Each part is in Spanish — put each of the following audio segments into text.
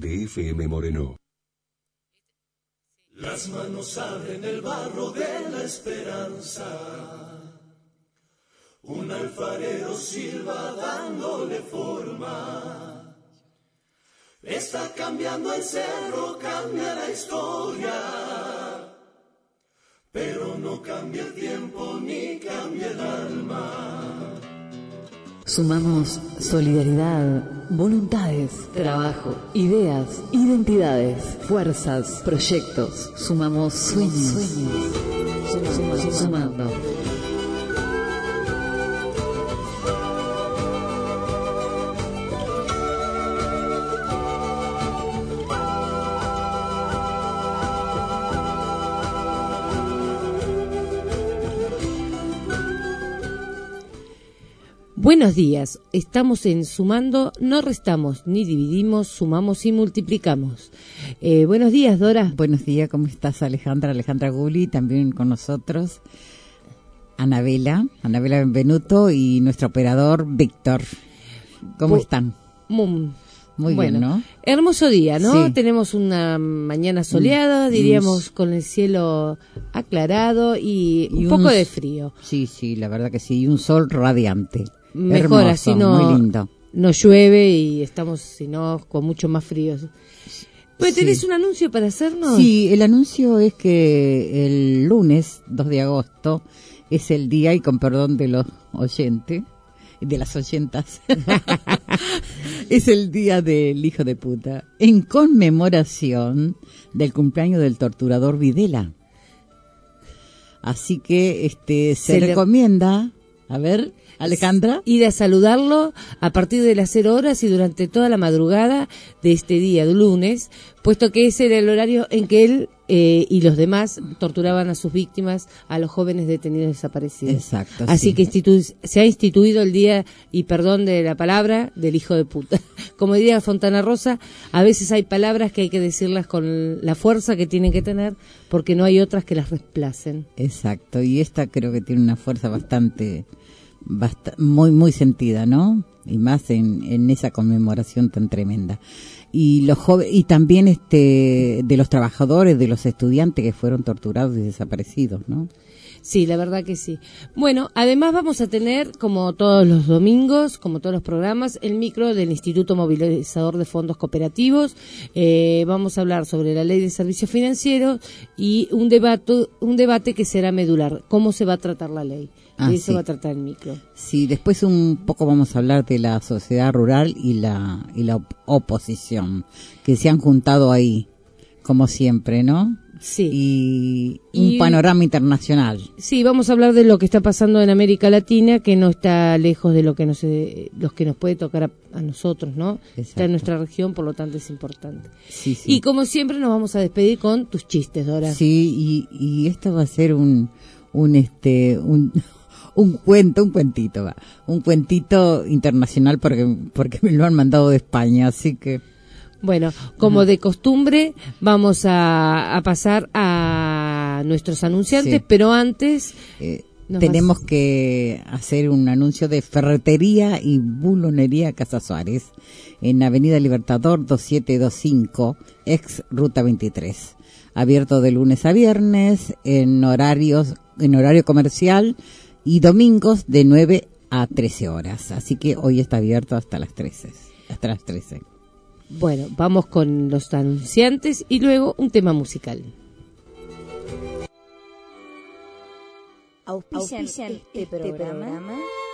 de FM Moreno. Las manos abren el barro de la esperanza. Un alfarero silba dándole forma. Está cambiando el cerro, cambia la historia. Pero no cambia el tiempo ni cambia el alma. Sumamos solidaridad, voluntades, trabajo, ideas, identidades, fuerzas, proyectos. Sumamos sueños. Sumando. Buenos días, estamos en Sumando, no restamos ni dividimos, sumamos y multiplicamos. Buenos días, Dora. Buenos días, ¿cómo estás, Alejandra? Alejandra Gulli, también con nosotros. Anabela Benvenuto y nuestro operador Víctor. ¿Cómo están? Muy bien, ¿no? Hermoso día, ¿no? Sí. Tenemos una mañana soleada, diríamos, con el cielo aclarado y un poco de frío. Sí, la verdad que sí, y un sol radiante. Mejor, hermoso, así no, muy lindo. No llueve y estamos, si no, con mucho más frío. Pues, ¿tenés un anuncio para hacernos? Sí, el anuncio es que el lunes 2 de agosto es el día, y con perdón de los oyentes, de las oyentas, es el día del hijo de puta, en conmemoración del cumpleaños del torturador Videla. Así que se recomienda, a ver, Alejandra, ir a saludarlo a partir de las 0 horas y durante toda la madrugada de este día de lunes, puesto que ese era el horario en que él y los demás torturaban a sus víctimas, a los jóvenes detenidos desaparecidos. Exacto. Así sí. que se ha instituido el día, y perdón de la palabra, del hijo de puta. Como diría Fontana Rosa, a veces hay palabras que hay que decirlas con la fuerza que tienen que tener, porque no hay otras que las reemplacen. Exacto, y esta creo que tiene una fuerza muy muy sentida, ¿no? Y más en esa conmemoración tan tremenda. Y los jóvenes, y también de los trabajadores, de los estudiantes que fueron torturados y desaparecidos, ¿no? Sí, la verdad que sí. Bueno, además vamos a tener, como todos los domingos, como todos los programas, el micro del Instituto Movilizador de Fondos Cooperativos. Vamos a hablar sobre la Ley de Servicios Financieros y un debate que será medular. ¿Cómo se va a tratar la ley? De eso va a tratar el micro. Sí, después un poco vamos a hablar de la sociedad rural y la oposición, que se han juntado ahí, como siempre, ¿no? Sí. Y un panorama internacional. Sí, vamos a hablar de lo que está pasando en América Latina, que no está lejos de los que nos puede tocar a nosotros, ¿no? Exacto. Está en nuestra región, por lo tanto es importante. Sí. Y como siempre nos vamos a despedir con tus chistes, Dora. Sí, y esto va a ser un cuentito internacional porque me lo han mandado de España, así que bueno, como de costumbre, vamos a pasar a nuestros anunciantes, pero antes tenemos que hacer un anuncio de Ferretería y Bulonería Casa Suárez en Avenida Libertador 2725, ex Ruta 23. Abierto de lunes a viernes en horario comercial y domingos de 9 a 13 horas. Así que hoy está abierto hasta las 13. Bueno, vamos con los anunciantes y luego un tema musical. Auspician este programa.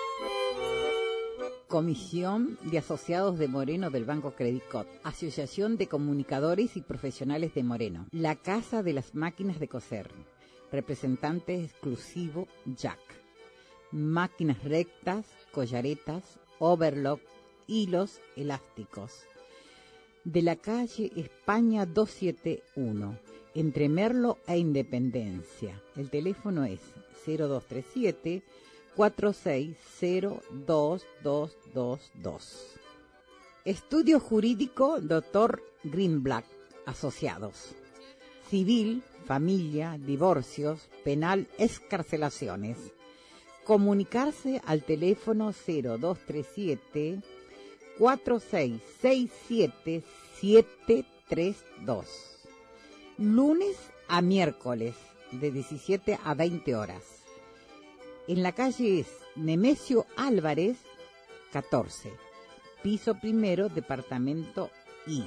Comisión de Asociados de Moreno del Banco Credicot, Asociación de Comunicadores y Profesionales de Moreno, la Casa de las Máquinas de Coser, representante exclusivo Jack, máquinas rectas, collaretas, overlock, hilos elásticos, de la calle España 271, entre Merlo e Independencia. El teléfono es 0237 46022222. Estudio Jurídico Dr. Greenblatt Asociados. Civil, familia, divorcios, penal, excarcelaciones. Comunicarse al teléfono 0237 4667 732. Lunes a miércoles, de 17 a 20 horas. En la calle Nemesio Álvarez, 14. Piso primero, departamento I.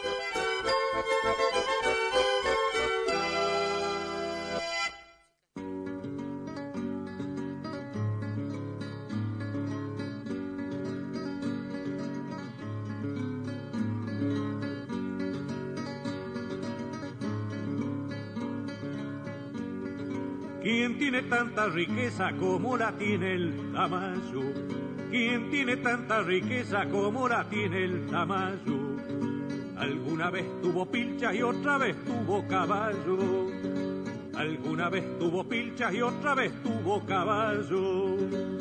¿Quién tiene tanta riqueza como la tiene el Tamayo? ¿Quién tiene tanta riqueza como la tiene el Tamayo? Alguna vez tuvo pilchas y otra vez tuvo caballo. Alguna vez tuvo pilchas y otra vez tuvo caballo.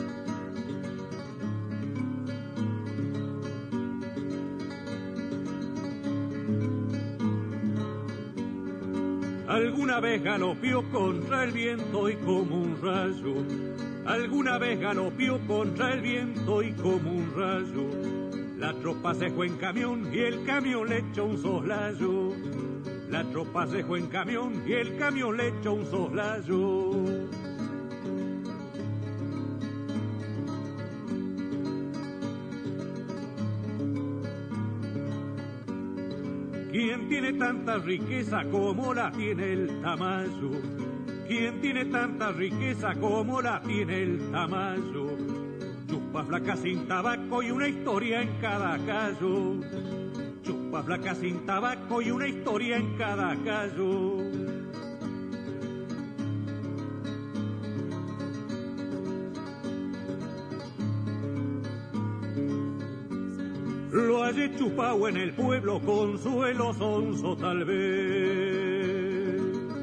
Alguna vez galopió contra el viento y como un rayo. Alguna vez galopió contra el viento y como un rayo. La tropa se fue en camión y el camión le echó un soslayo. La tropa se fue en camión y el camión le echó un soslayo. ¿Quién tiene tanta riqueza como la tiene el Tamayo? ¿Quién tiene tanta riqueza como la tiene el Tamayo? Chupa flaca sin tabaco y una historia en cada callo. Chupa flaca sin tabaco y una historia en cada callo. Lo hallé chupao en el pueblo, Consuelo Sonso tal vez.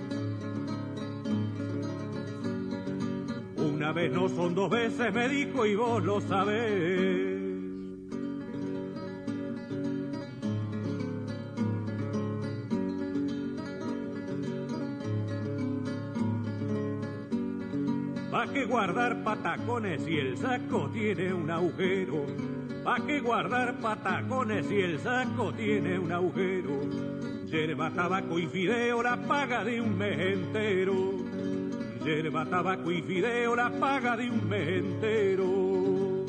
Una vez no son dos veces, me dijo, y vos lo sabés. ¿Pa' qué guardar patacones si el saco tiene un agujero? ¿Pa' qué guardar patacones si el saco tiene un agujero? Yerba, tabaco y fideo, la paga de un mes entero. Yerba, tabaco y fideo, la paga de un mes entero.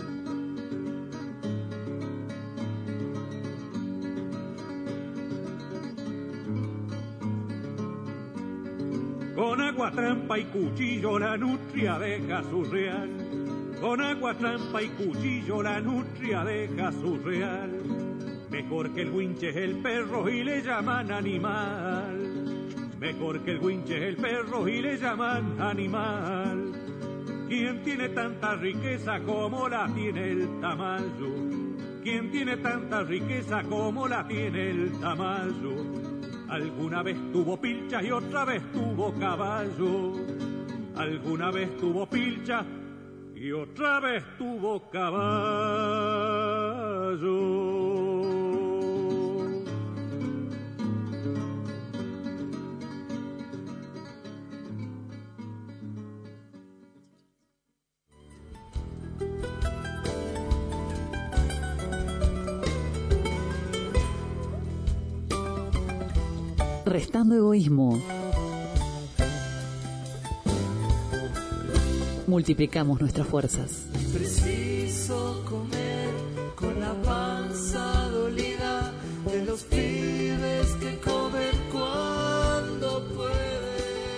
Con agua, trampa y cuchillo la nutria deja su real. Con agua, trampa y cuchillo la nutria deja su real. Mejor que el huinche es el perro y le llaman animal. Mejor que el huinche es el perro y le llaman animal. ¿Quién tiene tanta riqueza como la tiene el Tamayo? ¿Quién tiene tanta riqueza como la tiene el Tamayo? Alguna vez tuvo pilchas y otra vez tuvo caballo. Alguna vez tuvo pilchas y otra vez tuvo caballo. Restando egoísmo. Multiplicamos nuestras fuerzas. Preciso comer con la panza dolida de los pibes que comen cuando pueden.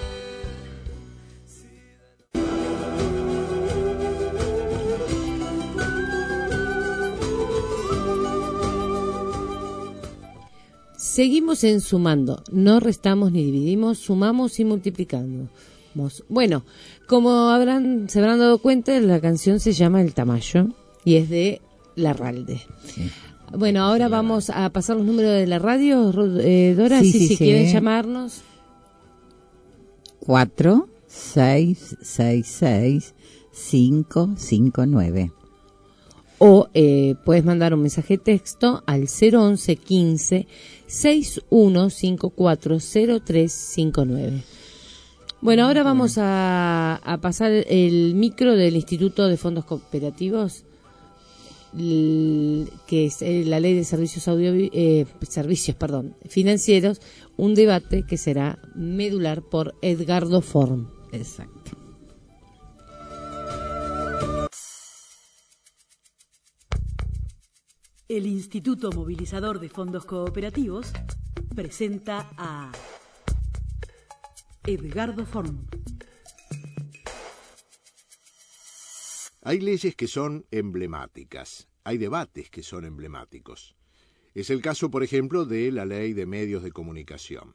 Seguimos en Sumando, no restamos ni dividimos, sumamos y multiplicamos. Bueno, como se habrán dado cuenta, la canción se llama El Tamayo y es de Larralde. Sí. Bueno, ahora vamos a pasar los números de la radio, Dora, si quieren llamarnos. 4-666-559. O puedes mandar un mensaje de texto al 011 15 61540359. Bueno, ahora vamos a pasar el micro del Instituto de Fondos Cooperativos. que es la ley de servicios financieros, un debate que será medular por Edgardo Forn. Exacto. El Instituto Movilizador de Fondos Cooperativos presenta a Edgardo Forn. Hay leyes que son emblemáticas, hay debates que son emblemáticos. Es el caso, por ejemplo, de la Ley de Medios de Comunicación.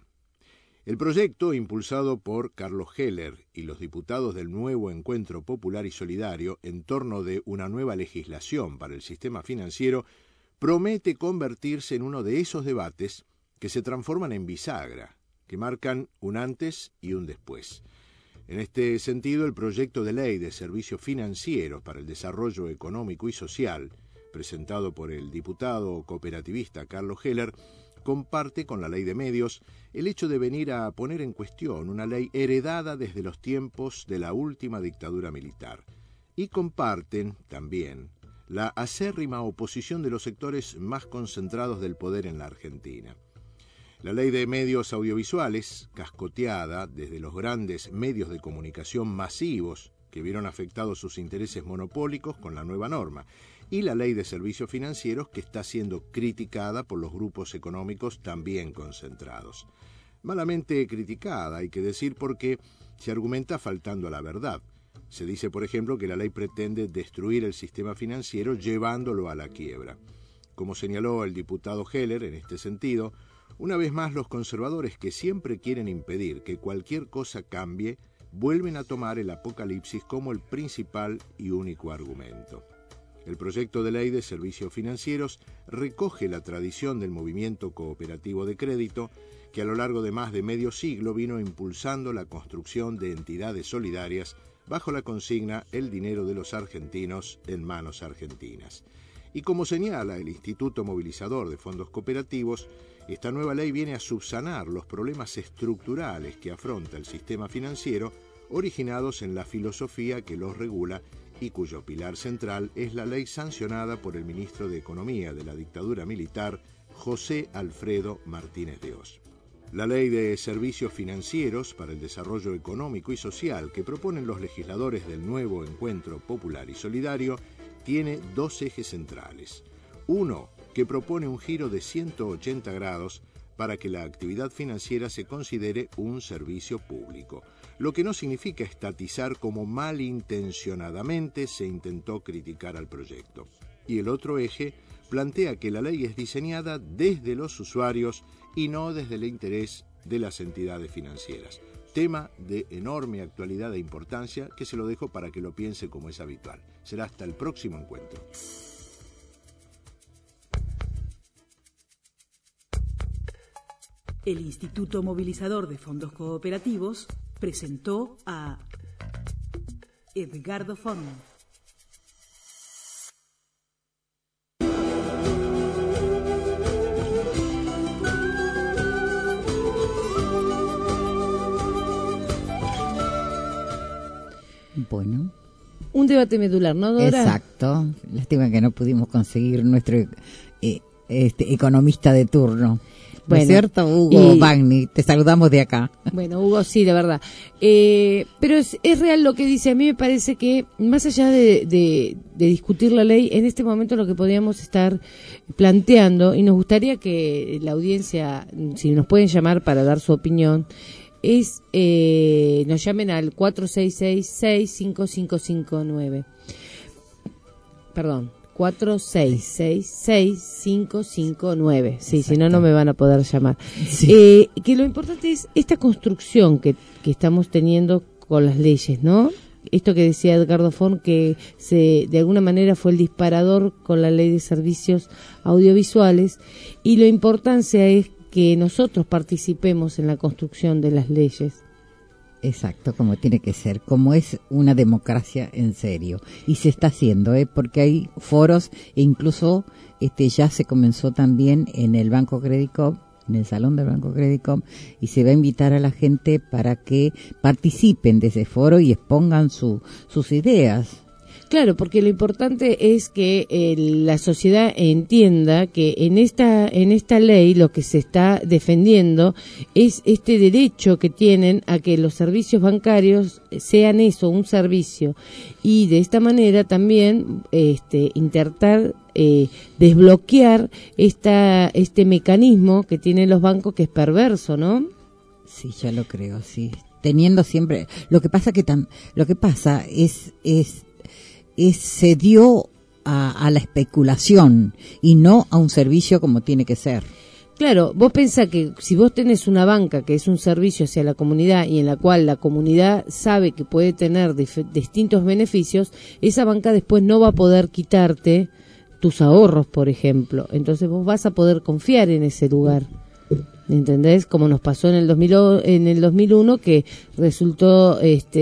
El proyecto, impulsado por Carlos Heller y los diputados del nuevo Encuentro Popular y Solidario en torno de una nueva legislación para el sistema financiero, promete convertirse en uno de esos debates que se transforman en bisagra, que marcan un antes y un después. En este sentido, el proyecto de ley de servicios financieros para el desarrollo económico y social, presentado por el diputado cooperativista Carlos Heller, comparte con la ley de medios el hecho de venir a poner en cuestión una ley heredada desde los tiempos de la última dictadura militar. Y comparten también la acérrima oposición de los sectores más concentrados del poder en la Argentina. La ley de medios audiovisuales, cascoteada desde los grandes medios de comunicación masivos que vieron afectados sus intereses monopólicos con la nueva norma, y la ley de servicios financieros que está siendo criticada por los grupos económicos también concentrados. Malamente criticada, hay que decir, porque se argumenta faltando a la verdad. Se dice, por ejemplo, que la ley pretende destruir el sistema financiero llevándolo a la quiebra. Como señaló el diputado Heller en este sentido, una vez más los conservadores que siempre quieren impedir que cualquier cosa cambie, vuelven a tomar el apocalipsis como el principal y único argumento. El proyecto de ley de servicios financieros recoge la tradición del movimiento cooperativo de crédito que a lo largo de más de medio siglo vino impulsando la construcción de entidades solidarias bajo la consigna «El dinero de los argentinos en manos argentinas». Y como señala el Instituto Movilizador de Fondos Cooperativos, esta nueva ley viene a subsanar los problemas estructurales que afronta el sistema financiero originados en la filosofía que los regula y cuyo pilar central es la ley sancionada por el ministro de Economía de la dictadura militar, José Alfredo Martínez de Oz. La ley de servicios financieros para el desarrollo económico y social que proponen los legisladores del nuevo Encuentro Popular y Solidario tiene dos ejes centrales. Uno, que propone un giro de 180 grados para que la actividad financiera se considere un servicio público, lo que no significa estatizar como malintencionadamente se intentó criticar al proyecto. Y el otro eje plantea que la ley es diseñada desde los usuarios y no desde el interés de las entidades financieras. Tema de enorme actualidad e importancia que se lo dejo para que lo piense como es habitual. Será hasta el próximo encuentro. El Instituto Movilizador de Fondos Cooperativos presentó a Edgardo Forn. Bueno. Un debate medular, ¿no, Dora? Exacto. Lástima que no pudimos conseguir nuestro economista de turno. ¿No es cierto, Hugo Bagni? Te saludamos de acá. Bueno, Hugo, sí, de verdad. Pero es real lo que dice. A mí me parece que, más allá de discutir la ley, en este momento lo que podríamos estar planteando, y nos gustaría que la audiencia, si nos pueden llamar para dar su opinión, es nos llamen al 4666-5559. Perdón. 4666-5559. Sí, si no, no me van a poder llamar. Sí. Que lo importante es esta construcción que estamos teniendo con las leyes, ¿no? Esto que decía Edgardo Forn, que de alguna manera fue el disparador con la ley de servicios audiovisuales, y la importancia es que nosotros participemos en la construcción de las leyes. Exacto, como tiene que ser, como es una democracia en serio. Y se está haciendo, porque hay foros e incluso ya se comenzó también en el Banco Credicop, en el salón del Banco Credicop, y se va a invitar a la gente para que participen de ese foro y expongan sus ideas. Claro, porque lo importante es que la sociedad entienda que en esta ley lo que se está defendiendo es este derecho que tienen a que los servicios bancarios sean eso, un servicio, y de esta manera también intentar desbloquear este mecanismo que tienen los bancos, que es perverso, ¿no? Sí, ya lo creo, sí. Teniendo siempre, lo que pasa es se dio a la especulación y no a un servicio como tiene que ser. Claro, vos pensás que si vos tenés una banca que es un servicio hacia la comunidad y en la cual la comunidad sabe que puede tener distintos beneficios, esa banca después no va a poder quitarte tus ahorros, por ejemplo. Entonces vos vas a poder confiar en ese lugar. ¿Entendés? Como nos pasó en el 2001, que resultó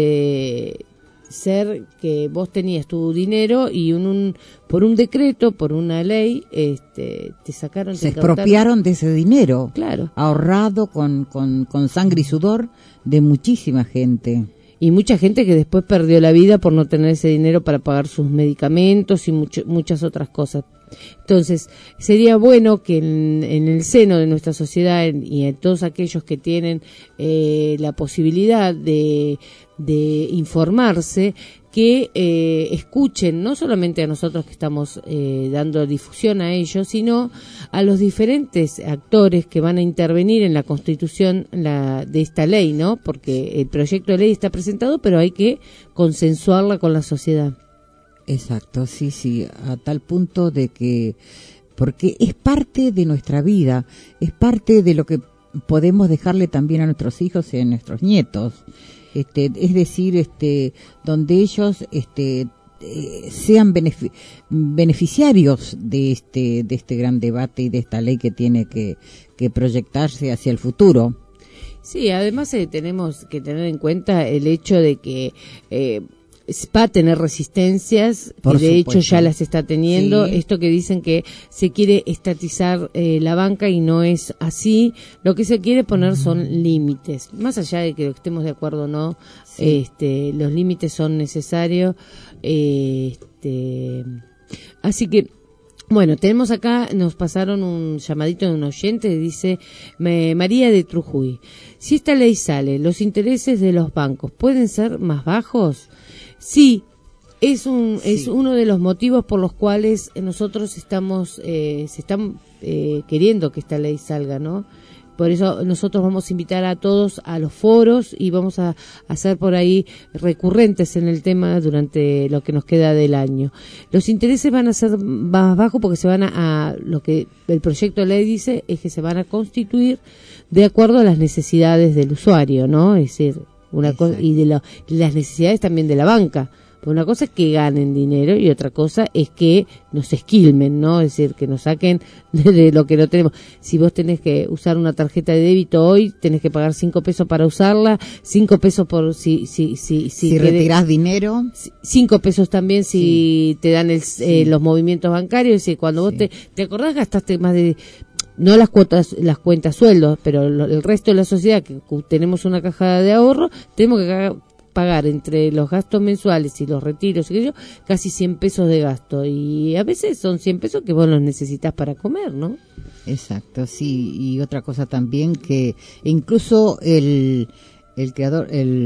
ser que vos tenías tu dinero y por un decreto, por una ley, te sacaron, se expropiaron de ese dinero, claro, ahorrado con sangre y sudor de muchísima gente. Y mucha gente que después perdió la vida por no tener ese dinero para pagar sus medicamentos y muchas otras cosas. Entonces, sería bueno que en el seno de nuestra sociedad y en todos aquellos que tienen la posibilidad de informarse, que escuchen no solamente a nosotros que estamos dando difusión a ellos, sino a los diferentes actores que van a intervenir en la constitución de esta ley, ¿no? Porque el proyecto de ley está presentado, pero hay que consensuarla con la sociedad. Exacto, sí, a tal punto de que, porque es parte de nuestra vida, es parte de lo que podemos dejarle también a nuestros hijos y a nuestros nietos. Es decir, donde ellos sean beneficiarios de este gran debate y de esta ley que tiene que proyectarse hacia el futuro. Sí, además tenemos que tener en cuenta el hecho de que va a tener resistencias, por de supuesto. hecho ya las está teniendo. Sí. Esto que dicen que se quiere estatizar la banca, y no es así. Lo que se quiere poner son límites, más allá de que estemos de acuerdo o no. Sí. Los límites son necesarios. Así que bueno, tenemos acá, nos pasaron un llamadito de un oyente, dice María de Trujuy: si esta ley sale, ¿los intereses de los bancos pueden ser más bajos? Sí, es uno de los motivos por los cuales nosotros se están queriendo que esta ley salga, ¿no? Por eso nosotros vamos a invitar a todos a los foros y vamos a hacer por ahí recurrentes en el tema durante lo que nos queda del año. Los intereses van a ser más bajos porque se van lo que el proyecto de ley dice es que se van a constituir de acuerdo a las necesidades del usuario, ¿no? Es decir, una cosa, y de las necesidades también de la banca. Una cosa es que ganen dinero y otra cosa es que nos esquilmen, ¿no? Es decir, que nos saquen de lo que no tenemos. Si vos tenés que usar una tarjeta de débito hoy, tenés que pagar 5 pesos para usarla, 5 pesos por si retirás dinero, 5 pesos también si te dan los movimientos bancarios. Es decir, cuando vos te acordás, gastaste más de, no las cuentas sueldos, pero el resto de la sociedad que tenemos una caja de ahorro, tenemos que pagar entre los gastos mensuales y los retiros y aquello, casi 100 pesos de gasto, y a veces son 100 pesos que vos los necesitas para comer, ¿no? Exacto, sí. Y otra cosa también, que incluso el creador,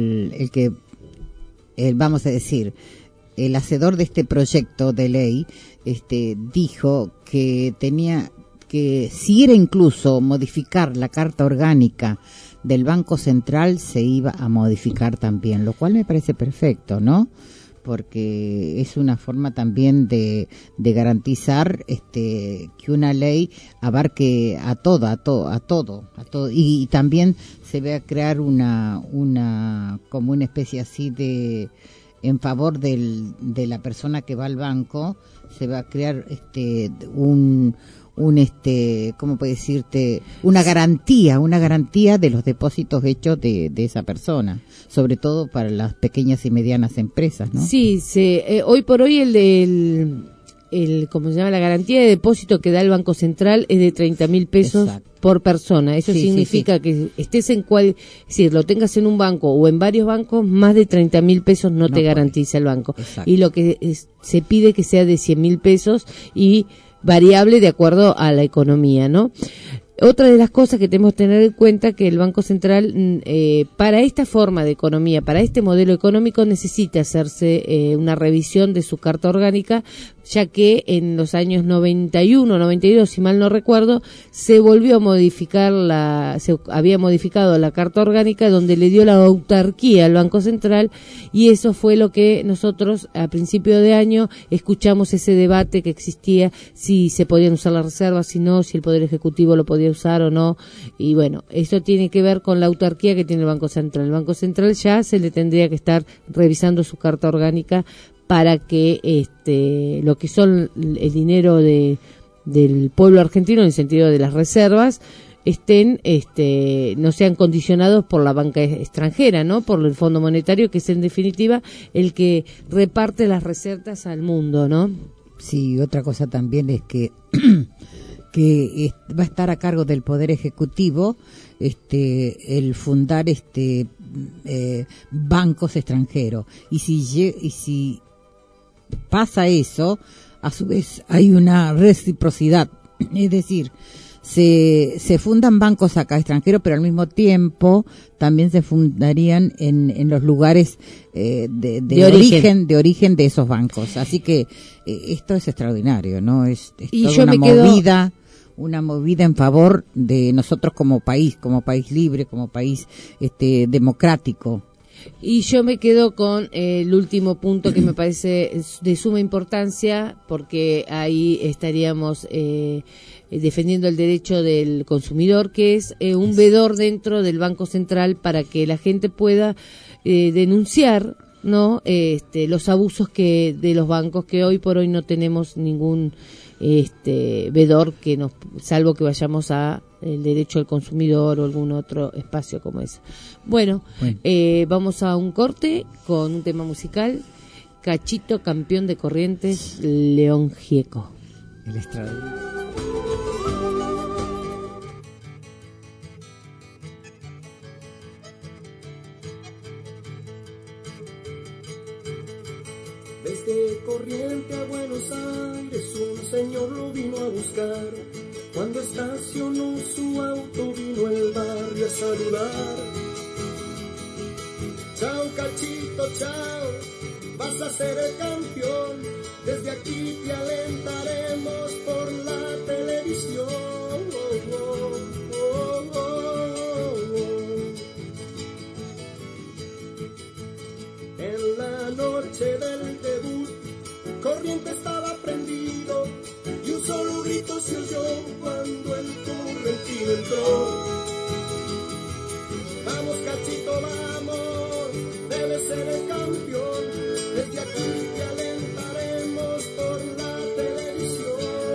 vamos a decir, el hacedor de este proyecto de ley, dijo que tenía que, si era incluso modificar la carta orgánica del Banco Central, se iba a modificar también, lo cual me parece perfecto, ¿no? Porque es una forma también de garantizar que una ley abarque a todo, y también se va a crear como una especie así de, en favor de la persona que va al banco, se va a crear ¿cómo puedo decirte? Una garantía de los depósitos hechos de esa persona, sobre todo para las pequeñas y medianas empresas, ¿no? Sí, hoy por hoy como se llama, la garantía de depósito que da el Banco Central es de 30.000 pesos. Exacto. Por persona. Eso significa que estés es decir, lo tengas en un banco o en varios bancos, más de 30.000 pesos no te garantiza el banco. Exacto. Y lo que se pide que sea de 100.000 pesos y variable de acuerdo a la economía, ¿no? Otra de las cosas que tenemos que tener en cuenta que el Banco Central, para esta forma de economía, para este modelo económico, necesita hacerse una revisión de su carta orgánica, ya que en los años 91, 92, si mal no recuerdo, se volvió a modificar se había modificado la carta orgánica donde le dio la autarquía al Banco Central, y eso fue lo que nosotros a principio de año escuchamos ese debate que existía, si se podían usar las reservas, si no, si el Poder Ejecutivo lo podía usar o no, y bueno, eso tiene que ver con la autarquía que tiene el Banco Central. El Banco Central ya se le tendría que estar revisando su carta orgánica para que lo que son el dinero del pueblo argentino en el sentido de las reservas no sean condicionados por la banca extranjera, ¿no? Por el Fondo Monetario, que es en definitiva el que reparte las recetas al mundo, ¿no? Sí, otra cosa también es que va a estar a cargo del Poder Ejecutivo el fundar bancos extranjeros, y si pasa eso, a su vez hay una reciprocidad, es decir, se fundan bancos acá extranjeros, pero al mismo tiempo también se fundarían en los lugares de origen de esos bancos. Así que esto es extraordinario, ¿no? Es toda una movida en favor de nosotros como país libre, como país democrático. Y yo me quedo con el último punto que me parece de suma importancia, porque ahí estaríamos defendiendo el derecho del consumidor, que es un vedor dentro del Banco Central para que la gente pueda denunciar, ¿no? Los abusos de los bancos, que hoy por hoy no tenemos ningún vedor salvo que vayamos a el derecho al consumidor o algún otro espacio como ese. Bueno. Vamos a un corte con un tema musical. Cachito, campeón de Corrientes, León Gieco. El extraordinario. Desde Corrientes a Buenos Aires un señor lo vino a buscar. Cuando estacionó su auto vino el barrio a saludar. Chao Cachito, chao, vas a ser el campeón. Desde aquí te alentaremos por la televisión. En la noche del debut, Corrientes estaba prendido y un solo grito se oyó cuando el correntino entró. Vamos Cachito, vamos, debes ser el campeón. Desde aquí te alentaremos por la televisión.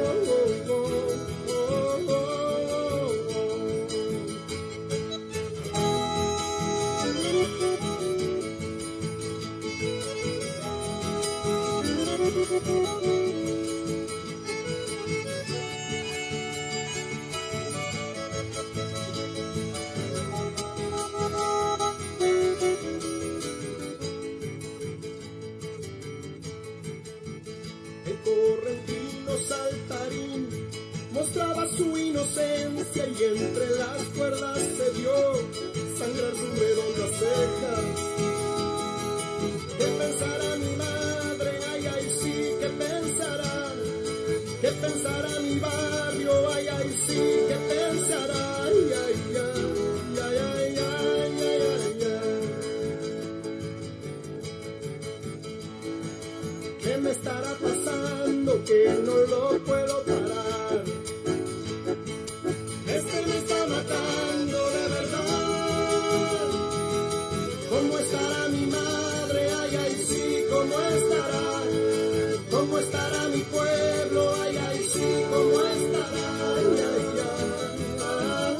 El correntino saltarín mostraba su inocencia y entre las cuerdas se vio sangrar sus redondas cejas. ¿Qué pensará mi madre? Ay, ay, sí, ¿qué pensará? ¿Qué pensará mi barrio? Ay, ay, sí, ¿qué pensará? Ay, ay, ay, ay, ay, ay, ay, ay. ¿Qué me estará pasando que no lo puedo parar? Me está matando de verdad. ¿Cómo estará mi madre? Ay, ay, sí, ¿cómo estará? ¿Cómo estará mi pueblo? Ay, ay, sí, ¿cómo estará? Ay, ay, ay,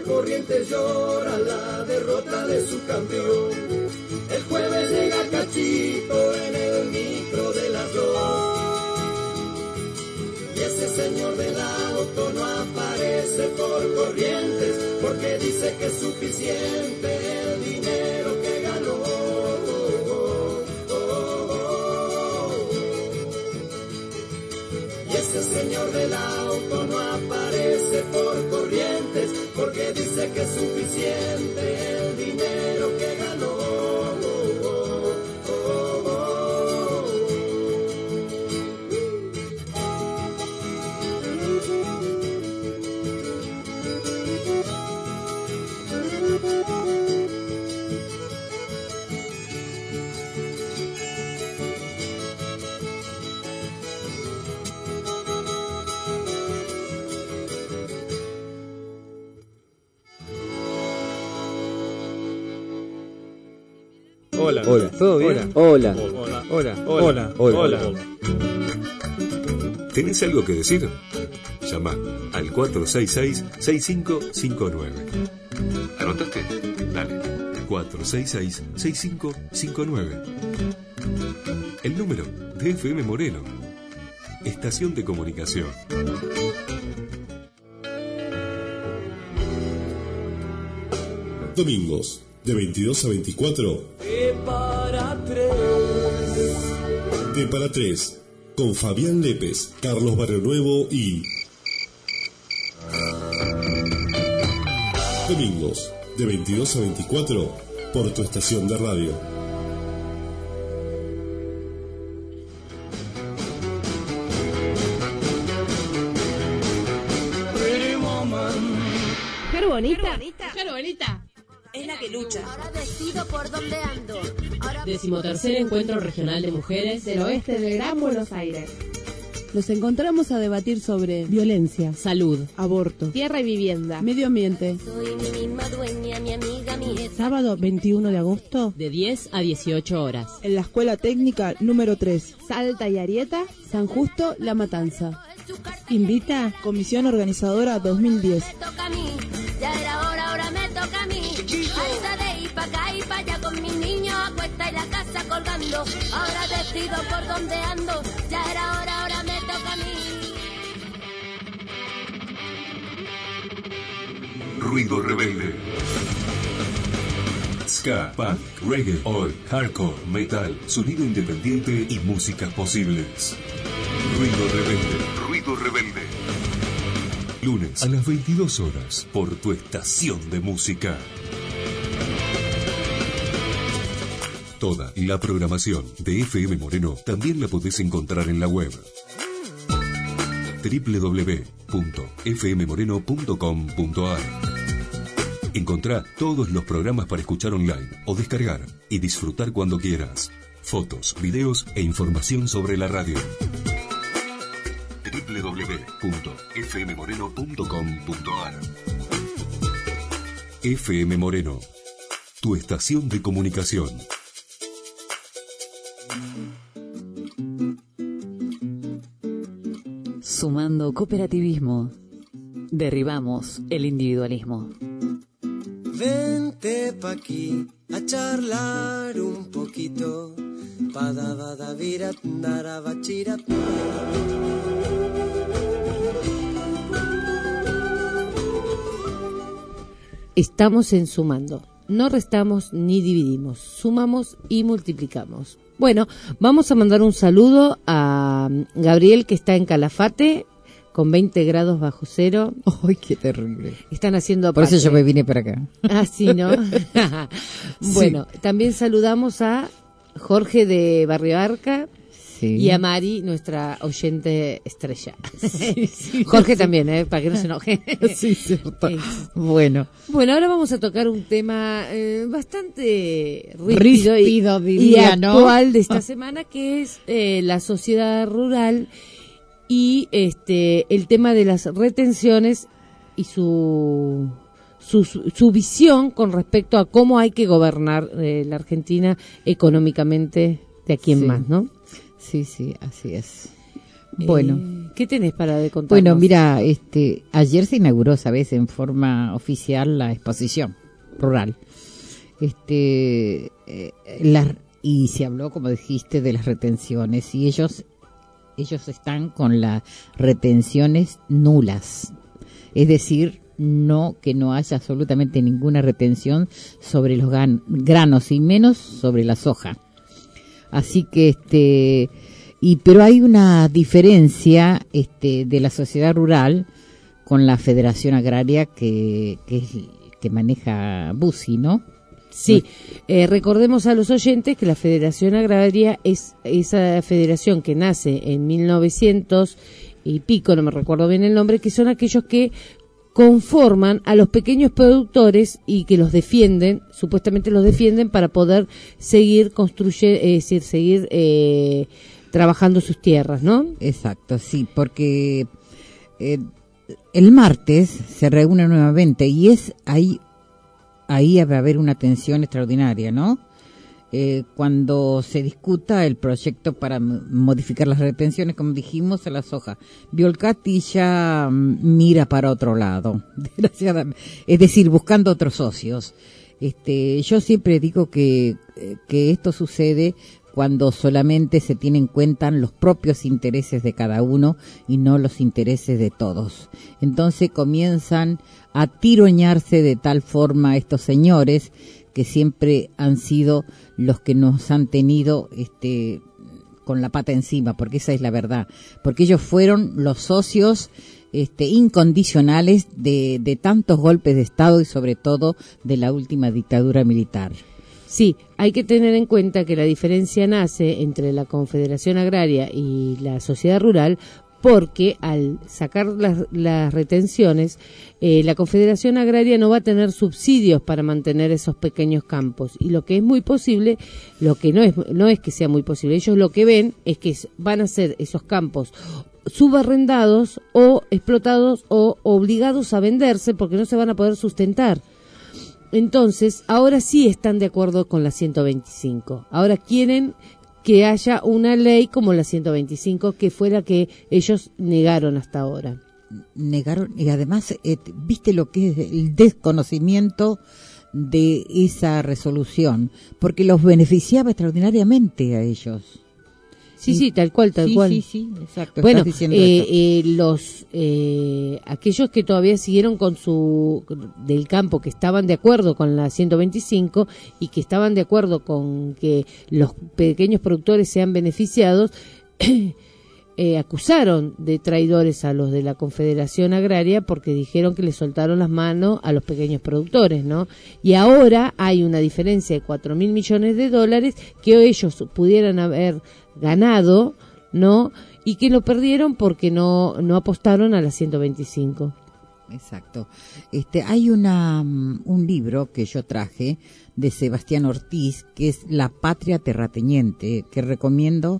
Corrientes llora la derrota de su campeón. El jueves llega Cachito en el micro de las 2. Y ese señor del auto no aparece por Corrientes porque dice que es suficiente el dinero que ganó. Y ese señor del auto no aparece por Corrientes porque dice que es suficiente el dinero que ganó. Hola, hola, ¿todo bien? Hola. Hola, hola, hola, hola, hola. ¿Tenés algo que decir? Llama al 466-6559. ¿Anotaste? Dale. 466-6559. El número de FM Moreno. Estación de comunicación. Domingos, de 22 a 24. De para tres. Con Fabián Lépez, Carlos Barrio Nuevo y... Domingos, de 22 a 24, por tu estación de radio. Mujer bonita. Mujer bonita. Es la que lucha. Ahora decido por dónde ando. 13º Encuentro Regional de Mujeres del Oeste del Gran Buenos Aires. Nos encontramos a debatir sobre violencia, salud, aborto, tierra y vivienda, medio ambiente. Soy mi misma dueña, mi amiga, mi jefa. Sábado 21 de agosto, de 10 a 18 horas. En la Escuela Técnica número 3, Salta y Arieta, San Justo, La Matanza. Invita Comisión Organizadora 2010. Me toca a mí, ya era hora, ahora me toca a mí. Alza de y pa' acá y pa' allá con mis niños a cuesta y la casa colgando. Ahora decido por dónde ando, ya era hora, ahora me toca a mí. Ruido rebelde. Ska, punk, reggae, oi, hardcore, metal, sonido independiente y músicas posibles. Ruido rebelde. Ruido rebelde. Lunes a las 22 horas por tu estación de música. Toda la programación de FM Moreno también la podés encontrar en la web www.fmmoreno.com.ar. Encontrá todos los programas para escuchar online o descargar y disfrutar cuando quieras. Fotos, videos e información sobre la radio. www.fmmoreno.com.ar. FM Moreno, tu estación de comunicación. Sumando cooperativismo, derribamos el individualismo. Vente pa' aquí a charlar un poquito. Estamos en Sumando. No restamos ni dividimos, sumamos y multiplicamos. Bueno, vamos a mandar un saludo a Gabriel, que está en Calafate, con 20 grados bajo cero. ¡Ay, qué terrible! Están haciendo Por eso yo me vine para acá. Ah, sí, ¿no? Bueno, sí. También saludamos a Jorge de Barrio Arca. Sí. Y a Mari, nuestra oyente estrella. Sí, sí, Jorge sí. También, para que no se enoje. Sí, cierto. Bueno, ahora vamos a tocar un tema bastante rígido y actual, ¿no?, de esta semana, que es la sociedad rural y el tema de las retenciones y su visión con respecto a cómo hay que gobernar la Argentina económicamente de aquí en más, ¿no? Sí, sí, así es. Bueno, ¿qué tenés para contarnos? Bueno, mira, ayer se inauguró, ¿sabes?, en forma oficial la exposición rural. Y se habló, como dijiste, de las retenciones, y ellos están con las retenciones nulas, es decir, que no haya absolutamente ninguna retención sobre los granos y menos sobre la soja. Así que pero hay una diferencia de la sociedad rural con la Federación Agraria que maneja Bussi, ¿no? Sí, recordemos a los oyentes que la Federación Agraria es esa federación que nace en 1900 y pico, no me recuerdo bien el nombre, que son aquellos que conforman a los pequeños productores y que los defienden, supuestamente los defienden para poder seguir trabajando sus tierras, ¿no? Exacto, sí, porque el martes se reúnen nuevamente y ahí va a haber una tensión extraordinaria, ¿no? Cuando se discuta el proyecto para modificar las retenciones, como dijimos, a la soja. Biolcati ya mira para otro lado, desgraciadamente, es decir, buscando otros socios. Yo siempre digo que esto sucede cuando solamente se tienen en cuenta los propios intereses de cada uno y no los intereses de todos. Entonces comienzan a tiroñarse de tal forma estos señores que siempre han sido los que nos han tenido con la pata encima, porque esa es la verdad, porque ellos fueron los socios incondicionales de tantos golpes de Estado y sobre todo de la última dictadura militar. Sí, hay que tener en cuenta que la diferencia nace entre la Confederación Agraria y la sociedad rural porque al sacar las retenciones, la Confederación Agraria no va a tener subsidios para mantener esos pequeños campos. Y lo que es muy posible, lo que no es que sea muy posible, ellos lo que ven es que van a ser esos campos subarrendados o explotados o obligados a venderse porque no se van a poder sustentar. Entonces, ahora sí están de acuerdo con la 125. Ahora quieren que haya una ley como la 125, que fue la que ellos negaron hasta ahora. Negaron, y además, viste lo que es el desconocimiento de esa resolución, porque los beneficiaba extraordinariamente a ellos. Sí, tal cual. Sí, exacto. Bueno, aquellos que todavía siguieron con del campo, que estaban de acuerdo con la 125 y que estaban de acuerdo con que los pequeños productores sean beneficiados, acusaron de traidores a los de la Confederación Agraria porque dijeron que le soltaron las manos a los pequeños productores, ¿no? Y ahora hay una diferencia de $4.000 millones que ellos pudieran haber ganado, ¿no? Y que lo perdieron porque no apostaron a la 125. Exacto. Hay un libro que yo traje de Sebastián Ortiz, que es La Patria Terrateniente, que recomiendo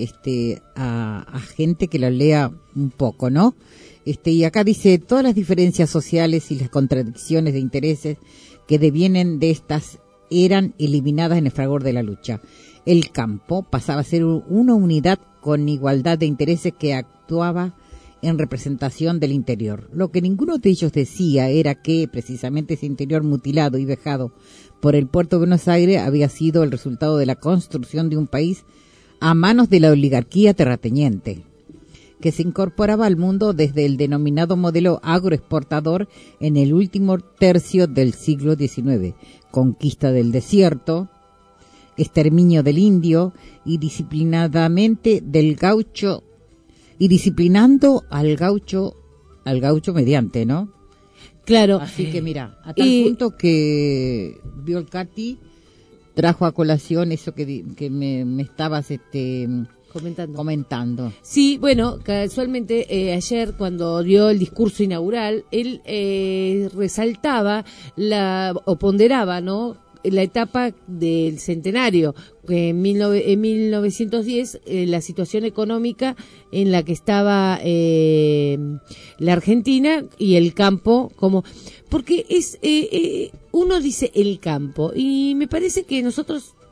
a gente que lo lea un poco, ¿no? Y acá dice todas las diferencias sociales y las contradicciones de intereses que devienen de estas eran eliminadas en el fragor de la lucha. El campo pasaba a ser una unidad con igualdad de intereses que actuaba en representación del interior. Lo que ninguno de ellos decía era que precisamente ese interior mutilado y vejado por el puerto de Buenos Aires había sido el resultado de la construcción de un país a manos de la oligarquía terrateniente, que se incorporaba al mundo desde el denominado modelo agroexportador en el último tercio del siglo XIX, conquista del desierto, exterminio del indio y disciplinadamente del gaucho, y disciplinando al gaucho mediante, ¿no? Claro. Así que mira, a tal punto que Biolcati trajo a colación eso que me estabas comentando. Sí, bueno, casualmente ayer cuando dio el discurso inaugural, él resaltaba o ponderaba, ¿no?, la etapa del centenario, en 1910, la situación económica en la que estaba la Argentina y el campo, porque uno dice el campo, y me parece que nosotros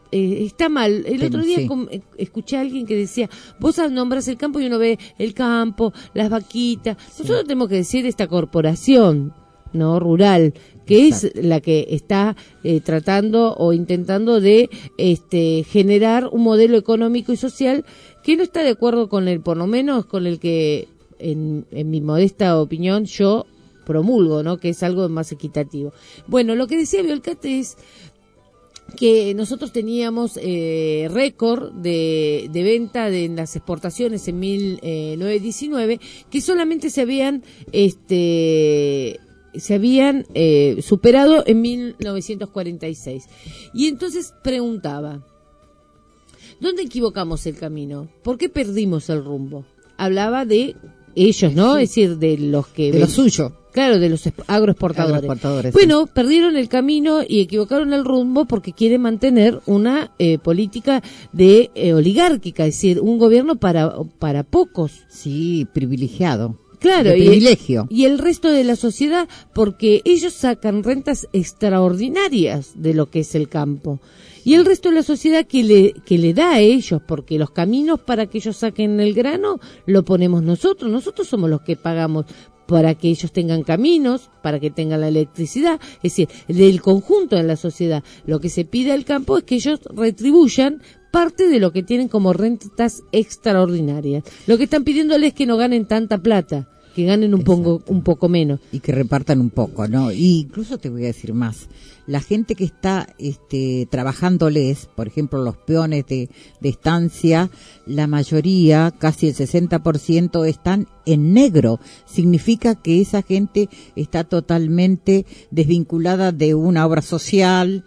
está mal. El otro día escuché a alguien que decía, vos nombras el campo y uno ve el campo, las vaquitas. Nosotros tenemos que decir esta corporación, no rural, que es la que está tratando o intentando de generar un modelo económico y social que no está de acuerdo con por lo menos con el que en mi modesta opinión yo promulgo, ¿no? Que es algo más equitativo. Bueno, lo que decía Biolcate es que nosotros teníamos récord de venta en las exportaciones en 1919, que solamente se habían superado en 1946. Y entonces preguntaba, ¿dónde equivocamos el camino? ¿Por qué perdimos el rumbo? Hablaba de ellos, ¿no? Es decir, de los que... De lo suyo. Claro, de los agroexportadores. Bueno, perdieron el camino y equivocaron el rumbo porque quieren mantener una política de oligárquica, es decir, un gobierno para pocos. Sí, privilegiado. Claro, de privilegio. Y el resto de la sociedad, porque ellos sacan rentas extraordinarias de lo que es el campo. Y el resto de la sociedad que le da a ellos, porque los caminos para que ellos saquen el grano lo ponemos nosotros somos los que pagamos para que ellos tengan caminos, para que tengan la electricidad, es decir, del conjunto de la sociedad. Lo que se pide al campo es que ellos retribuyan parte de lo que tienen como rentas extraordinarias. Lo que están pidiéndoles es que no ganen tanta plata, que ganen un poco menos. Y que repartan un poco, ¿no? Y incluso te voy a decir más. La gente que está trabajándoles, por ejemplo, los peones de estancia, la mayoría, casi el 60%, están en negro. Significa que esa gente está totalmente desvinculada de una obra social,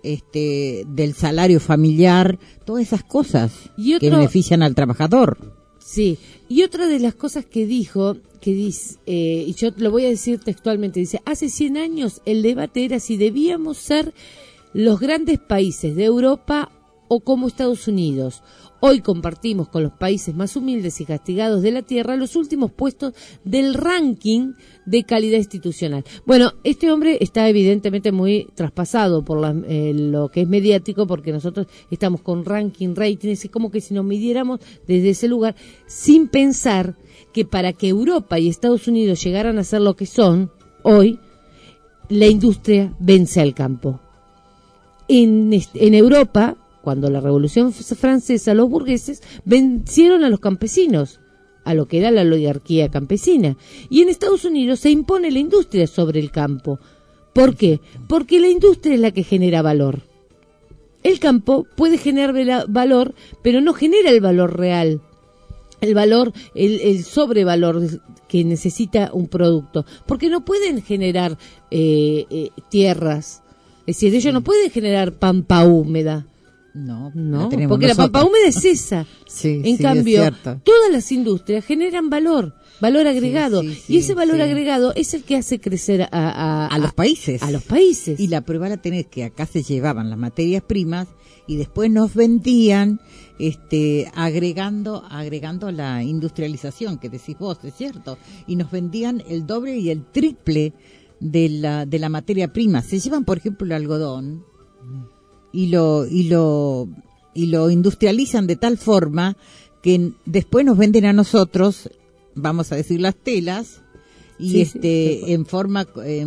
del salario familiar, todas esas cosas que benefician al trabajador. Sí, y otra de las cosas que dijo, y yo lo voy a decir textualmente, dice, hace 100 años el debate era si debíamos ser los grandes países de Europa o como Estados Unidos. Hoy compartimos con los países más humildes y castigados de la tierra los últimos puestos del ranking de calidad institucional. Bueno, este hombre está evidentemente muy traspasado por lo que es mediático, porque nosotros estamos con ranking, rating, es como que si nos midiéramos desde ese lugar, sin pensar que para que Europa y Estados Unidos llegaran a ser lo que son hoy, la industria vence al campo. En Europa, cuando la Revolución Francesa, los burgueses vencieron a los campesinos, a lo que era la oligarquía campesina. Y en Estados Unidos se impone la industria sobre el campo. ¿Por qué? Porque la industria es la que genera valor. El campo puede generar valor, pero no genera el valor real. El valor, el sobrevalor que necesita un producto. Porque no pueden generar tierras. Es decir, ellos no pueden generar pampa húmeda. No, porque la pampa húmeda es esa. En cambio, todas las industrias generan valor agregado. Y ese valor agregado es el que hace crecer a los países. A los países. Y la prueba la tenés que acá se llevaban las materias primas y después nos vendían agregando la industrialización que decís vos, ¿es cierto? Y nos vendían el doble y el triple de la materia prima. Se llevan, por ejemplo, el algodón y lo industrializan de tal forma que después nos venden a nosotros, vamos a decir, las telas y en forma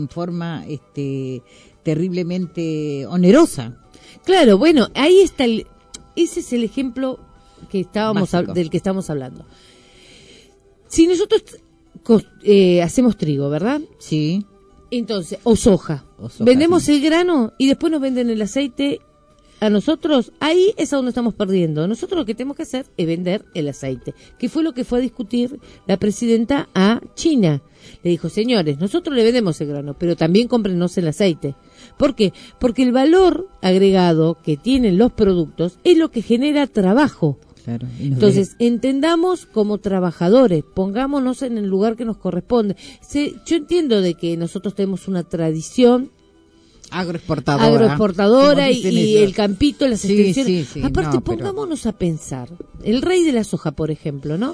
terriblemente onerosa. Claro, bueno, ahí está ese es el ejemplo que del que estamos hablando. Si nosotros hacemos trigo, ¿verdad? Sí. Entonces, o soja. Vendemos el grano y después nos venden el aceite a nosotros. Ahí es a donde estamos perdiendo. Nosotros lo que tenemos que hacer es vender el aceite, que fue lo que fue a discutir la presidenta a China. Le dijo, señores, nosotros le vendemos el grano, pero también cómprenos el aceite. ¿Por qué? Porque el valor agregado que tienen los productos es lo que genera trabajo. Claro, entonces, entendamos como trabajadores, pongámonos en el lugar que nos corresponde. Yo entiendo de que nosotros tenemos una tradición agroexportadora y el campito, las extensiones. Aparte, pongámonos a pensar, el rey de la soja, por ejemplo, ¿no?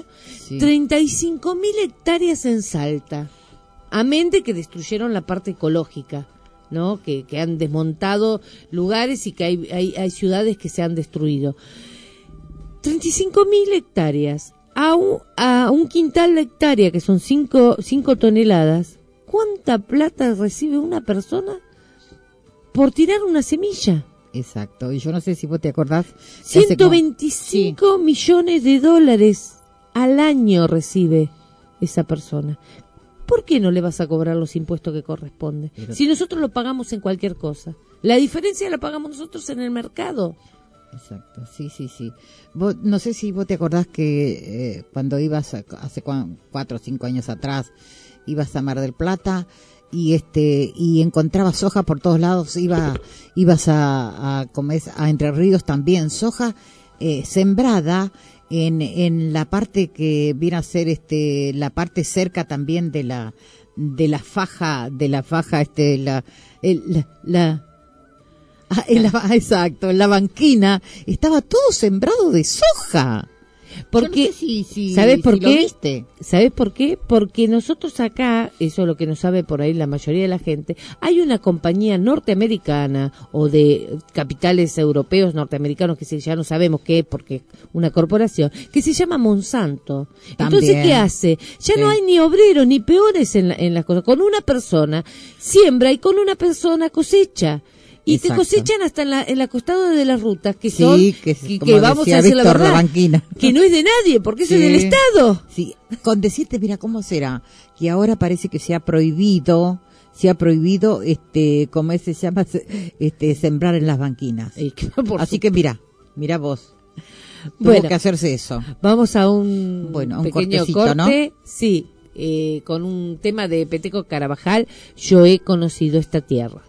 35.000 hectáreas en Salta, amén de que destruyeron la parte ecológica. ¿no? Que han desmontado lugares y que hay ciudades que se han destruido. 35.000 hectáreas a un quintal de hectárea, que son 5 toneladas. ¿Cuánta plata recibe una persona por tirar una semilla? Exacto, y yo no sé si vos te acordás. 125 millones de dólares al año recibe esa persona. ¿Por qué no le vas a cobrar los impuestos que corresponden? Si nosotros lo pagamos en cualquier cosa. La diferencia la pagamos nosotros en el mercado. Exacto, sí. Vos, no sé si vos te acordás que cuando ibas hace 4 o 5 años atrás, ibas a Mar del Plata y encontrabas soja por todos lados, ibas a Entre Ríos también, soja sembrada en la parte que viene a ser la parte cerca también de la faja, exacto, en la banquina estaba todo sembrado de soja. Porque, no sé ¿sabes por qué? Viste. ¿Sabes por qué? Porque nosotros acá, eso es lo que no sabe por ahí la mayoría de la gente, hay una compañía norteamericana o de capitales europeos norteamericanos que ya no sabemos qué es porque es una corporación, que se llama Monsanto. También. Entonces, ¿qué hace? Ya no hay ni obreros ni peones en las cosas. Con una persona siembra y con una persona cosecha. Y Exacto. te cosechan hasta en la costada de las rutas, que sí, son, que vamos a decir la verdad, la banquina. Que no es de nadie, porque es del Estado. Sí, con decirte, mira, ¿cómo será? Que ahora parece que se ha prohibido, ¿cómo se llama? Sembrar en las banquinas. Así que mira vos. Tuvo que hacerse eso. Vamos a un pequeño corte, ¿no? Sí, con un tema de Peteco Carabajal, Yo he conocido esta tierra.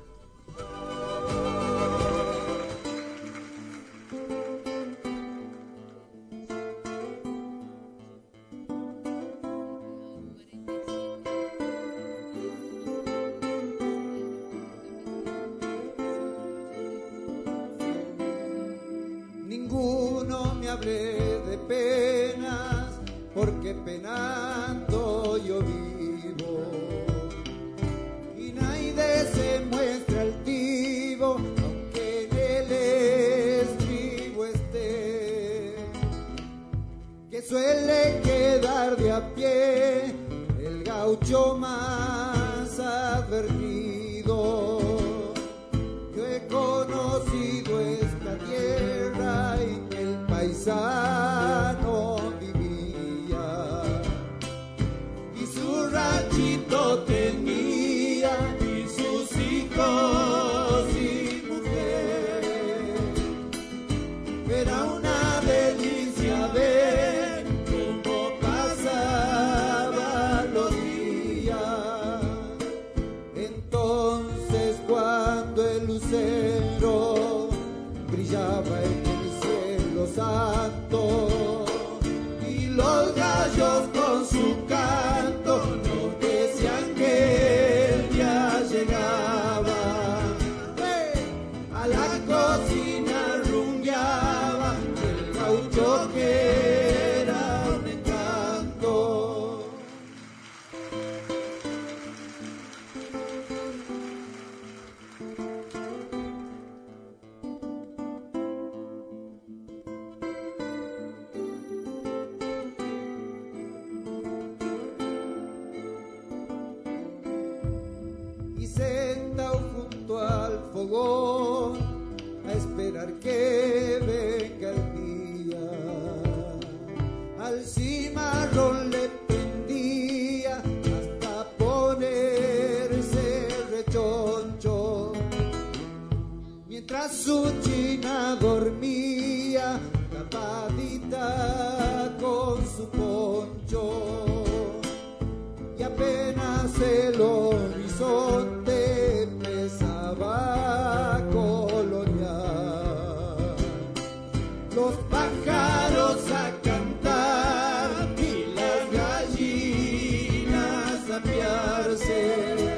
Ninguno me hable de penas, porque penando yo vivo. Y nadie se muestra altivo, aunque en el estribo esté. Que suele quedar de a pie el gaucho más advertido. Yo he conocido esta tierra y el paisano vivía, y su ranchito tenía, y sus hijos y mujer. Era una delicia ver cómo pasaban los días. Entonces, cuando el lucero brillaba en el cielo santo y los gallos con su canto nos decían que el día llegaba, a la cocina rumbeaba el gaucho que era un encanto. Y sentado junto al fogón a esperar que venga el día, al cimarrón le prendía hasta ponerse rechoncho, mientras su china dormía tapadita con su poncho. Y apenas el horizonte empezaba a colorear, los pájaros a cantar y las gallinas a piarse.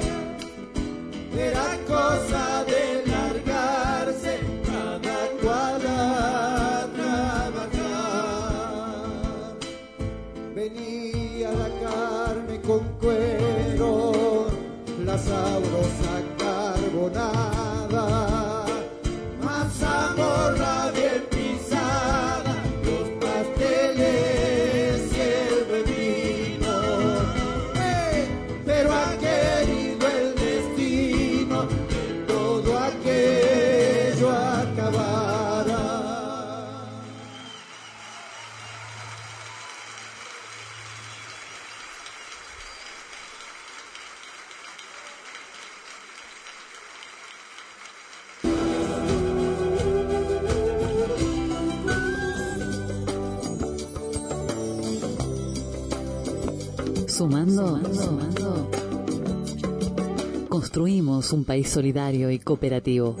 Era cosa de largarse cada cual a trabajar. Venía la carne con cuero, la sabrosa carbonara, Sumando. Construimos un país solidario y cooperativo.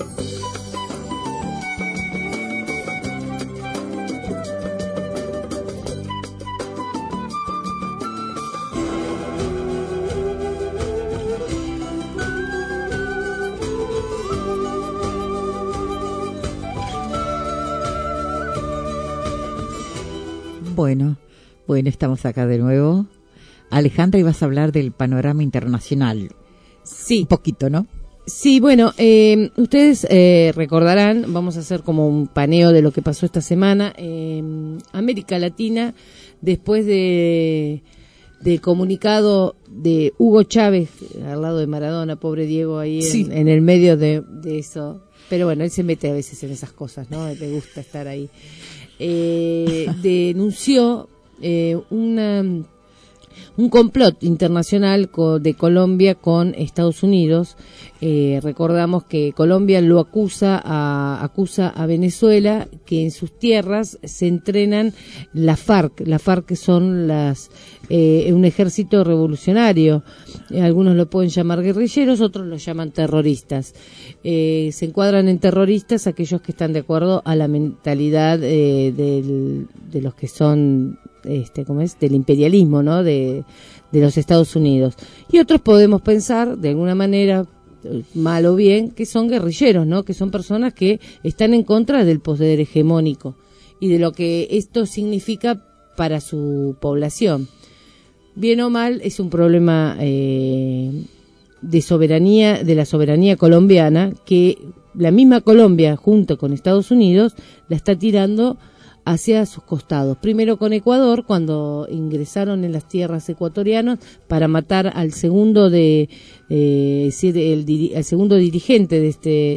Bueno, estamos acá de nuevo. Alejandra, ibas a hablar del panorama internacional. Sí. Un poquito, ¿no? Sí, bueno, ustedes recordarán, vamos a hacer como un paneo de lo que pasó esta semana. América Latina, después del comunicado de Hugo Chávez, al lado de Maradona, pobre Diego, ahí sí, en el medio de eso. Pero bueno, él se mete a veces en esas cosas, ¿no? Le gusta estar ahí. Denunció un complot internacional de Colombia con Estados Unidos. Recordamos que Colombia lo acusa a Venezuela que en sus tierras se entrenan la FARC. La FARC que son un ejército revolucionario. Algunos lo pueden llamar guerrilleros, otros lo llaman terroristas. Se encuadran en terroristas aquellos que están de acuerdo a la mentalidad de los que son del imperialismo, ¿no? De los Estados Unidos. Y otros podemos pensar, de alguna manera, mal o bien, que son guerrilleros, ¿no? Que son personas que están en contra del poder hegemónico y de lo que esto significa para su población. Bien o mal, es un problema de la soberanía colombiana, que la misma Colombia, junto con Estados Unidos, la está tirando hacia sus costados. Primero con Ecuador, cuando ingresaron en las tierras ecuatorianas para matar al segundo al segundo dirigente de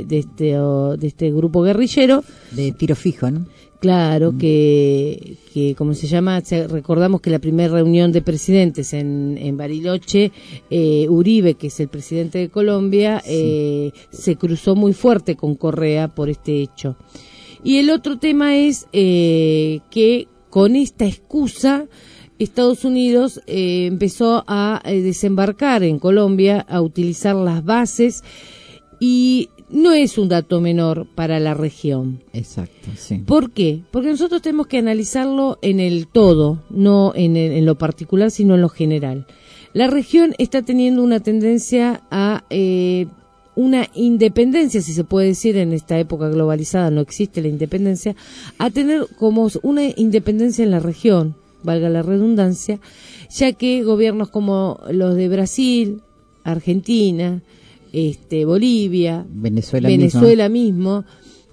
este grupo guerrillero. De tiro fijo, ¿no? Claro, que ¿cómo se llama? Recordamos que la primera reunión de presidentes en Bariloche, Uribe, que es el presidente de Colombia, sí, se cruzó muy fuerte con Correa por este hecho. Y el otro tema es que con esta excusa Estados Unidos empezó a desembarcar en Colombia, a utilizar las bases, y no es un dato menor para la región. Exacto, sí. ¿Por qué? Porque nosotros tenemos que analizarlo en el todo, no en lo particular, sino en lo general. La región está teniendo una tendencia a una independencia, si se puede decir, en esta época globalizada no existe la independencia, a tener como una independencia en la región, valga la redundancia, ya que gobiernos como los de Brasil, Argentina, Bolivia, Venezuela mismo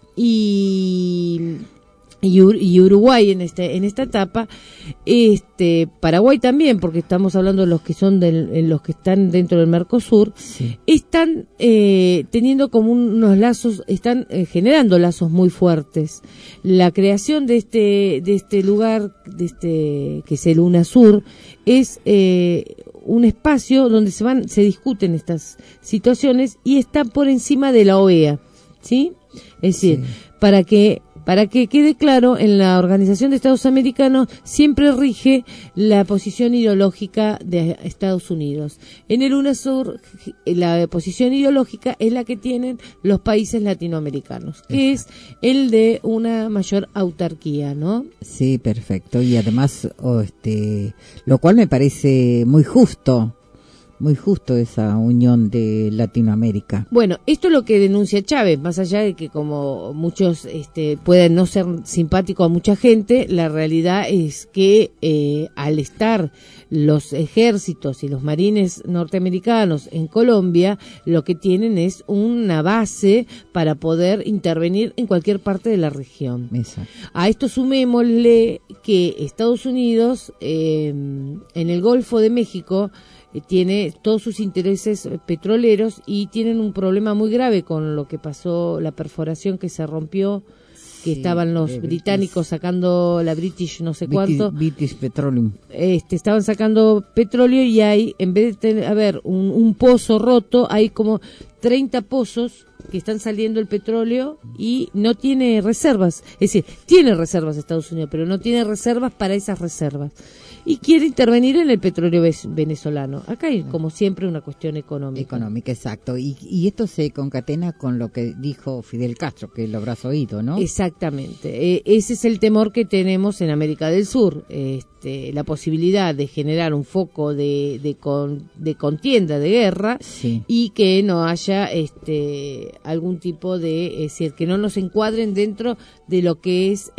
y Uruguay en esta etapa, Paraguay también, porque estamos hablando de los que son los que están dentro del Mercosur, sí, están teniendo como unos lazos, están generando lazos muy fuertes. La creación de este lugar, que es el UNASUR, es un espacio donde se discuten estas situaciones y está por encima de la OEA, ¿sí? Es decir, sí, para que quede claro, en la Organización de Estados Americanos siempre rige la posición ideológica de Estados Unidos. En el UNASUR, la posición ideológica es la que tienen los países latinoamericanos, que es el de una mayor autarquía, ¿no? Sí, perfecto. Y además, lo cual me parece muy justo esa unión de Latinoamérica. Bueno, esto es lo que denuncia Chávez, más allá de que como muchos pueden no ser simpáticos a mucha gente, la realidad es que al estar los ejércitos y los marines norteamericanos en Colombia, lo que tienen es una base para poder intervenir en cualquier parte de la región. Exacto. A esto sumémosle que Estados Unidos en el Golfo de México tiene todos sus intereses petroleros y tienen un problema muy grave con lo que pasó, la perforación que se rompió, que estaban los británicos sacando la British no sé cuánto. British Petroleum. Estaban sacando petróleo y hay, en vez de haber un pozo roto, hay como 30 pozos que están saliendo el petróleo y no tiene reservas. Es decir, tiene reservas Estados Unidos, pero no tiene reservas para esas reservas. Y quiere intervenir en el petróleo venezolano. Acá hay, como siempre, una cuestión económica. Económica, exacto. Y esto se concatena con lo que dijo Fidel Castro, que lo habrás oído, ¿no? Exactamente. Ese es el temor que tenemos en América del Sur. La posibilidad de generar un foco de contienda, de guerra, sí, y que no haya algún tipo de... Es decir, que no nos encuadren dentro de lo que es...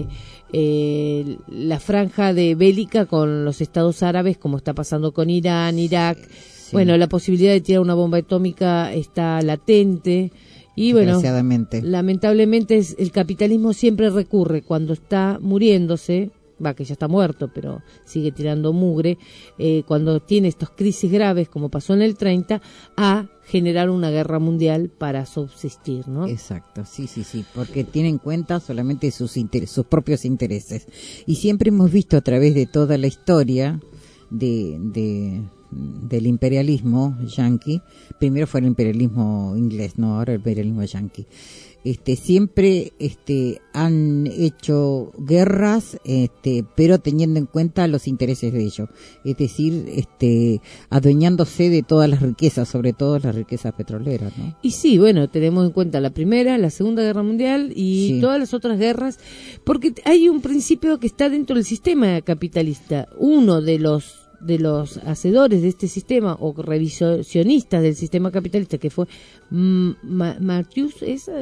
la franja de bélica con los estados árabes, como está pasando con Irán, Irak. Sí. Bueno, la posibilidad de tirar una bomba atómica está latente. Y bueno, lamentablemente el capitalismo siempre recurre cuando está muriéndose, que ya está muerto, pero sigue tirando mugre, cuando tiene estas crisis graves, como pasó en el 30, a generar una guerra mundial para subsistir, ¿no? Exacto, sí, porque tiene en cuenta solamente sus propios intereses. Y siempre hemos visto a través de toda la historia del imperialismo yanqui, primero fue el imperialismo inglés, no, ahora el imperialismo yanqui. Siempre han hecho guerras, pero teniendo en cuenta los intereses de ellos, es decir, adueñándose de todas las riquezas, sobre todo las riquezas petroleras, ¿no? Y sí, bueno, tenemos en cuenta la Primera, la Segunda Guerra Mundial y todas las otras guerras, porque hay un principio que está dentro del sistema capitalista. Uno de los hacedores de este sistema o revisionistas del sistema capitalista, que fue Malthus,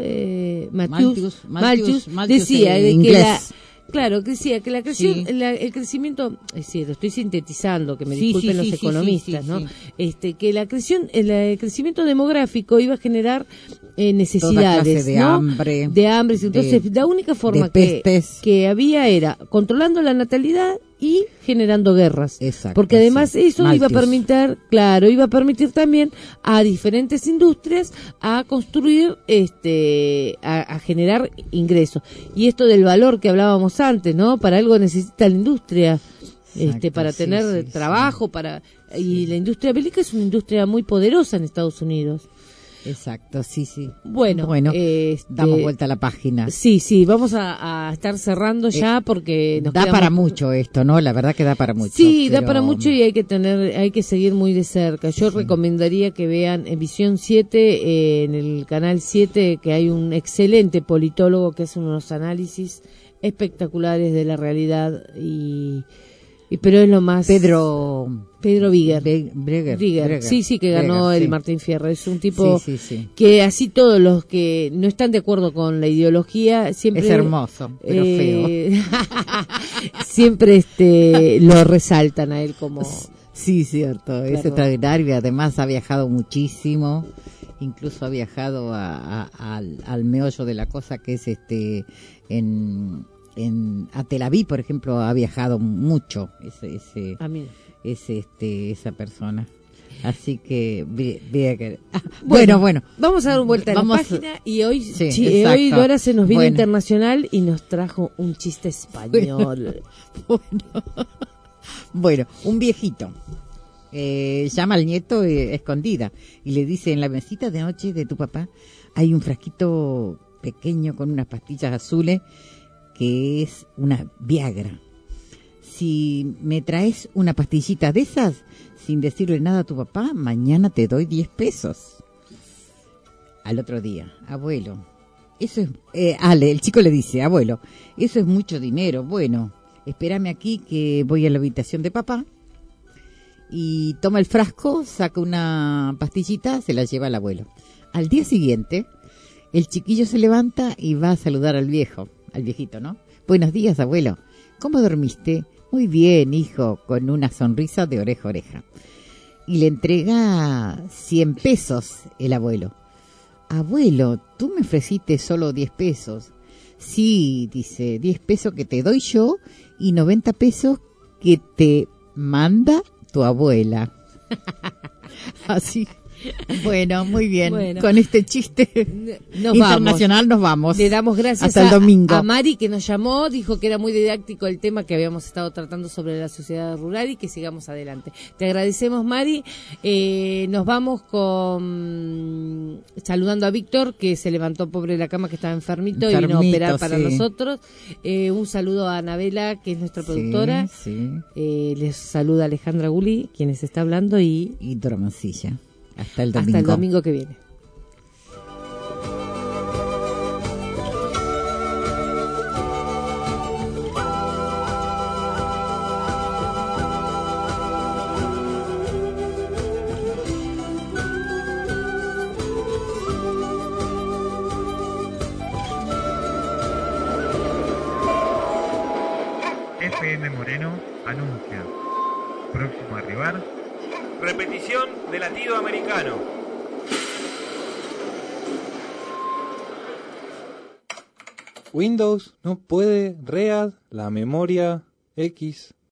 decía que la creación, el crecimiento, es decir, lo estoy sintetizando, que me disculpen los economistas, ¿no? Que el crecimiento demográfico iba a generar necesidades, de ¿no? hambre, entonces la única forma que había era controlando la natalidad y generando guerras. Exacto, porque además eso iba a permitir también a diferentes industrias a construir, a generar ingresos. Y esto del valor que hablábamos antes, ¿no? Para algo necesita la industria, para tener trabajo, y la industria bélica es una industria muy poderosa en Estados Unidos. Exacto, sí. Bueno, damos vuelta a la página. Sí, vamos a estar cerrando ya porque nos da para mucho esto, ¿no? La verdad que da para mucho. Sí, da para mucho y hay que seguir muy de cerca. Yo recomendaría que vean en Visión 7, en el canal 7, que hay un excelente politólogo que hace unos análisis espectaculares de la realidad pero es lo más... Pedro Breger. Sí, que ganó el Martín Fierro. Es un tipo que así todos los que no están de acuerdo con la ideología siempre... Es hermoso, pero feo. Siempre lo resaltan a él como... Sí, cierto. Es extraordinario y además ha viajado muchísimo. Incluso ha viajado al meollo de la cosa, que es a Tel Aviv, por ejemplo, ha viajado mucho esa persona. Así que bueno, vamos a dar una vuelta a la página y hoy Dora se nos vino internacional y nos trajo un chiste español. Bueno, un viejito llama al nieto escondida y le dice: en la mesita de noche de tu papá hay un frasquito pequeño con unas pastillas azules que es una Viagra. Si me traes una pastillita de esas, sin decirle nada a tu papá, mañana te doy 10 pesos. Al otro día: abuelo, eso es... el chico le dice: abuelo, eso es mucho dinero. Bueno, espérame aquí que voy a la habitación de papá. Y toma el frasco, saca una pastillita, se la lleva al abuelo. Al día siguiente, el chiquillo se levanta y va a saludar al viejito, ¿no? Buenos días, abuelo. ¿Cómo dormiste? Muy bien, hijo, con una sonrisa de oreja a oreja. Y le entrega 100 pesos el abuelo. Abuelo, tú me ofreciste solo 10 pesos. Sí, dice, 10 pesos que te doy yo y 90 pesos que te manda tu abuela. Así Bueno, muy bien. Bueno. Con este chiste internacional nos vamos. Le damos gracias hasta el domingo. A Mari, que nos llamó, dijo que era muy didáctico el tema que habíamos estado tratando sobre la sociedad rural y que sigamos adelante. Te agradecemos, Mari. Nos vamos saludando a Víctor, que se levantó pobre de la cama, que estaba enfermito y vino a operar para nosotros. Un saludo a Anabela, que es nuestra productora. Sí. Les saluda Alejandra Gulli, quienes está hablando, y Dora Mancilla. Hasta el domingo. Hasta el domingo que viene. FM Moreno anuncia. Próximo a arribar. Repetición de latido americano. Windows no puede read la memoria X